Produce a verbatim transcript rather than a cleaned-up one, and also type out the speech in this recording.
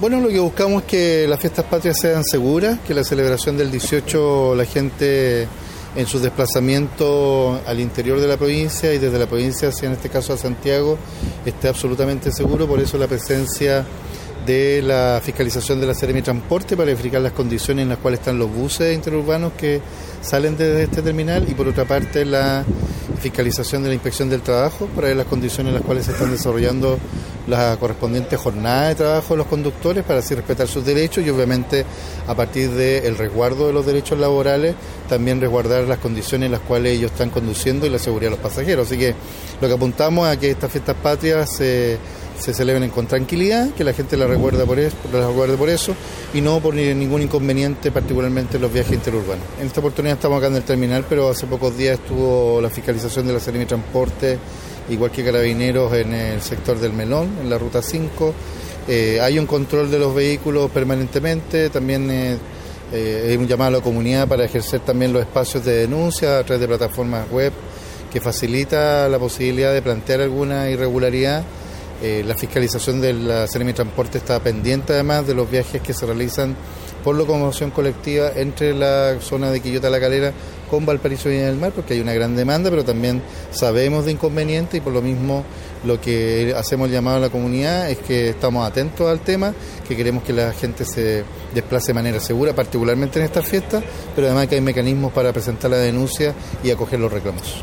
Bueno, lo que buscamos es que las fiestas patrias sean seguras, que la celebración del dieciocho, la gente en sus desplazamientos al interior de la provincia y desde la provincia hacia, en este caso, a Santiago, esté absolutamente seguro. Por eso la presencia de la fiscalización de la Seremi de Transporte para verificar las condiciones en las cuales están los buses interurbanos que salen desde este terminal, y por otra parte la fiscalización de la Inspección del Trabajo para ver las condiciones en las cuales se están desarrollando la correspondiente jornada de trabajo de los conductores, para así respetar sus derechos y obviamente a partir del resguardo de los derechos laborales también resguardar las condiciones en las cuales ellos están conduciendo y la seguridad de los pasajeros. Así que lo que apuntamos es a que estas fiestas patrias se, se celebren con tranquilidad, que la gente la recuerde por eso, la recuerde por eso y no por ningún inconveniente, particularmente en los viajes interurbanos. En esta oportunidad estamos acá en el terminal, pero hace pocos días estuvo la fiscalización de la Seremi de Transporte, igual que Carabineros, en el sector del Melón, en la ruta cinco. Eh, hay un control de los vehículos permanentemente, también eh, eh, hay un llamado a la comunidad para ejercer también los espacios de denuncia a través de plataformas web que facilita la posibilidad de plantear alguna irregularidad. Eh, la fiscalización de la Seremi de Transporte está pendiente además de los viajes que se realizan por locomoción colectiva entre la zona de Quillota La Calera con Valparaíso y Viña del Mar, porque hay una gran demanda, pero también sabemos de inconvenientes y por lo mismo lo que hacemos el llamado a la comunidad es que estamos atentos al tema, que queremos que la gente se desplace de manera segura, particularmente en estas fiestas, pero además que hay mecanismos para presentar la denuncia y acoger los reclamos.